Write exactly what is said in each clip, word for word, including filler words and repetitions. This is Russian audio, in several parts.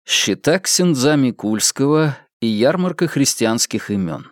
Счета ксяндза Микульского и ярмарка христианских имен.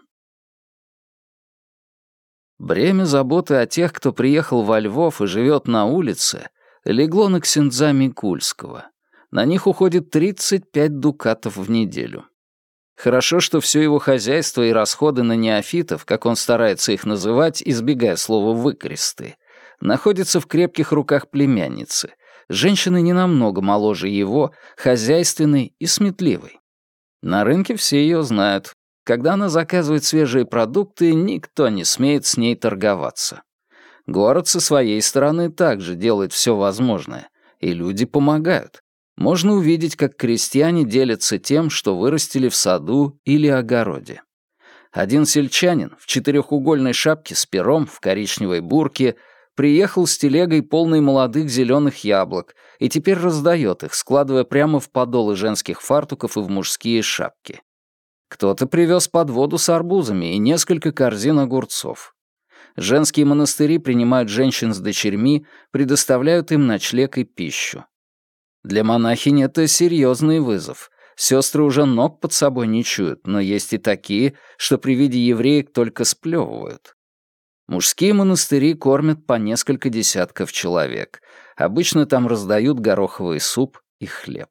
Бремя заботы о тех, кто приехал во Львов и живет на улице, легло на ксяндза Микульского. На них уходит тридцать пять дукатов в неделю. Хорошо, что все его хозяйство и расходы на неофитов, как он старается их называть, избегая слова «выкресты», находятся в крепких руках племянницы, женщины не намного моложе его, хозяйственной и сметливой. На рынке все ее знают. Когда она заказывает свежие продукты, никто не смеет с ней торговаться. Город со своей стороны также делает все возможное, и люди помогают. Можно увидеть, как крестьяне делятся тем, что вырастили в саду или огороде. Один сельчанин в четырехугольной шапке с пером в коричневой бурке приехал с телегой, полной молодых зеленых яблок, и теперь раздает их, складывая прямо в подолы женских фартуков и в мужские шапки. Кто-то привез подводу с арбузами и несколько корзин огурцов. Женские монастыри принимают женщин с дочерьми, предоставляют им ночлег и пищу. Для монахинь это серьезный вызов. Сестры уже ног под собой не чуют, но есть и такие, что при виде евреек только сплевывают. Мужские монастыри кормят по несколько десятков человек. Обычно там раздают гороховый суп и хлеб.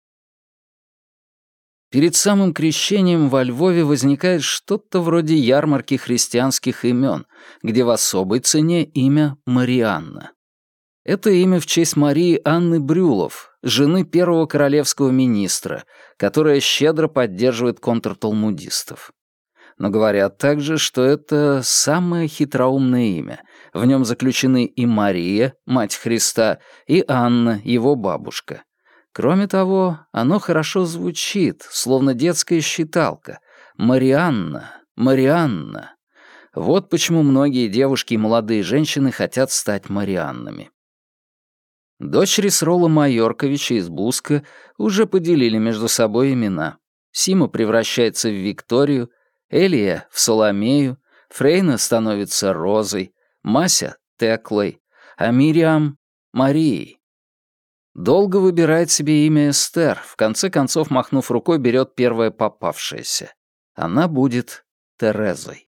Перед самым крещением во Львове возникает что-то вроде ярмарки христианских имен, где в особой цене имя Марианна. Это имя в честь Марии Анны Брюлов, жены первого королевского министра, которая щедро поддерживает контрталмудистов. Но говорят также, что это самое хитроумное имя. В нем заключены и Мария, мать Христа, и Анна, его бабушка. Кроме того, оно хорошо звучит, словно детская считалка. Марианна, Марианна. Вот почему многие девушки и молодые женщины хотят стать Марианнами. Дочери Срола Майорковича из Буска уже поделили между собой имена. Сима превращается в Викторию, Элия — в Соломею, Фрейна становится Розой, Мася — Теклой, а Мириам — Марией. Долго выбирает себе имя Эстер, в конце концов, махнув рукой, берет первое попавшееся. Она будет Терезой.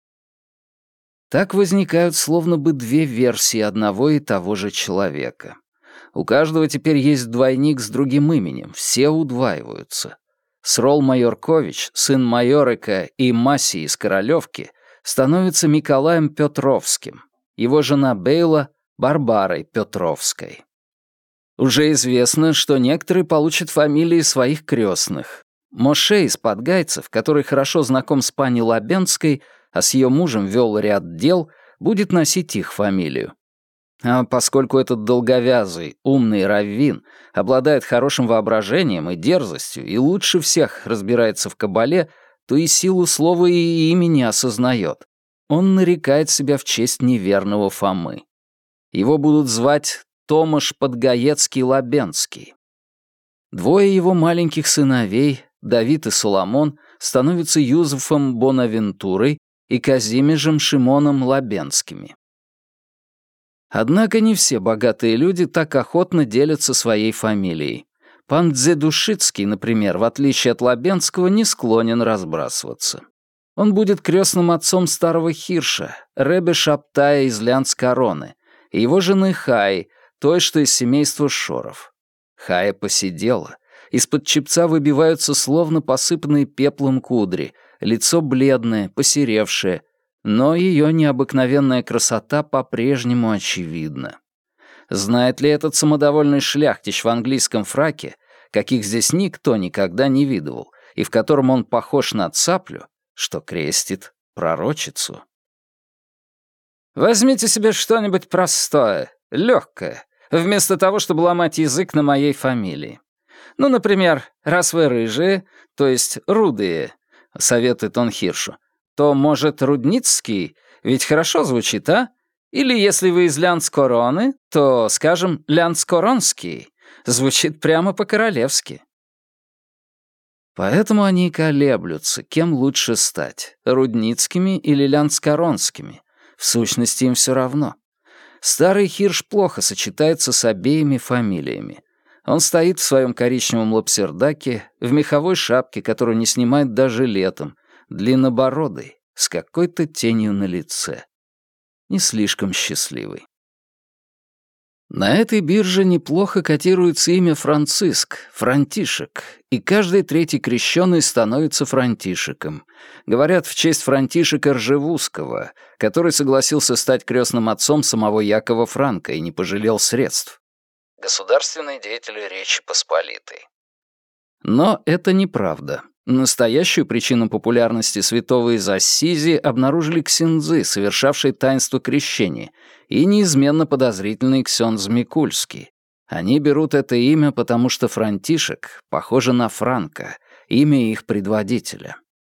Так возникают словно бы две версии одного и того же человека. У каждого теперь есть двойник с другим именем, все удваиваются. Срол Майоркович, сын Майорика и Маси из Королевки, становится Миколаем Петровским, его жена Бейла — Барбарой Петровской. Уже известно, что некоторые получат фамилии своих крестных. Моше из Подгайцев, который хорошо знаком с пани Лабенской, а с ее мужем вел ряд дел, будет носить их фамилию. А поскольку этот долговязый, умный раввин обладает хорошим воображением и дерзостью и лучше всех разбирается в кабале, то и силу слова и имени осознает. Он нарекает себя в честь неверного Фомы. Его будут звать Томаш Подгаецкий-Лабенский. Двое его маленьких сыновей, Давид и Соломон, становятся Юзефом Бонавентурой и Казимежем Шимоном Лабенскими. Однако не все богатые люди так охотно делятся своей фамилией. Пан Дзедушицкий, например, в отличие от Лабенского, не склонен разбрасываться. Он будет крестным отцом старого Хирша, Ребе Шаптая из Лянц-Короны, и его жены Хаи, той, что из семейства Шоров. Хая посидела. Из-под чепца выбиваются словно посыпанные пеплом кудри, лицо бледное, посеревшее, но ее необыкновенная красота по-прежнему очевидна. Знает ли этот самодовольный шляхтич в английском фраке, каких здесь никто никогда не видывал, и в котором он похож на цаплю, что крестит пророчицу? «Возьмите себе что-нибудь простое, легкое, вместо того, чтобы ломать язык на моей фамилии. Ну, например, раз вы рыжие, то есть рудые, — советует он Хиршу, — то, может, Рудницкий, ведь хорошо звучит, а? Или если вы из Лянц-Короны, то, скажем, Лянц-Коронский, звучит прямо по-королевски». Поэтому они и колеблются, кем лучше стать, Рудницкими или Лянц-Коронскими. В сущности, им все равно. Старый Хирш плохо сочетается с обеими фамилиями. Он стоит в своем коричневом лапсердаке, в меховой шапке, которую не снимает даже летом, длиннобородый, с какой-то тенью на лице. Не слишком счастливый. На этой бирже неплохо котируется имя Франциск, Франтишек, и каждый третий крещеный становится Франтишеком. Говорят, в честь Франтишека Ржевузского, который согласился стать крестным отцом самого Якова Франка и не пожалел средств. Государственный деятель Речи Посполитой. Но это неправда. Настоящую причину популярности святого из Ассизи обнаружили ксензы, совершавшие таинство крещения, и неизменно подозрительный ксенз Микульский. Они берут это имя, потому что Франтишек похоже на Франка, имя их предводителя.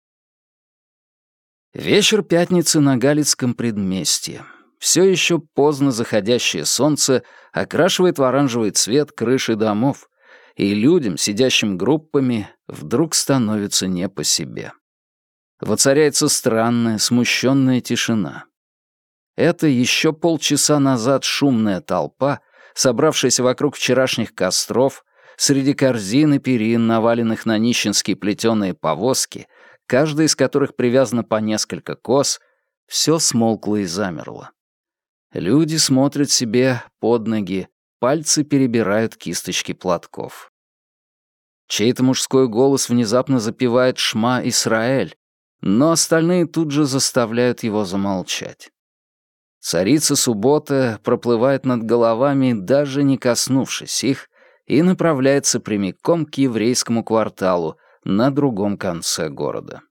Вечер пятницы на Галицком предместье. Все еще поздно заходящее солнце окрашивает в оранжевый цвет крыши домов, и людям, сидящим группами, вдруг становится не по себе. Воцаряется странная, смущенная тишина. Это еще полчаса назад шумная толпа, собравшаяся вокруг вчерашних костров, среди корзин и перин, наваленных на нищенские плетеные повозки, каждая из которых привязана по несколько коз, все смолкло и замерло. Люди смотрят себе под ноги, пальцы перебирают кисточки платков. Чей-то мужской голос внезапно запевает «Шма Исраэль», но остальные тут же заставляют его замолчать. Царица Суббота проплывает над головами, даже не коснувшись их, и направляется прямиком к еврейскому кварталу на другом конце города.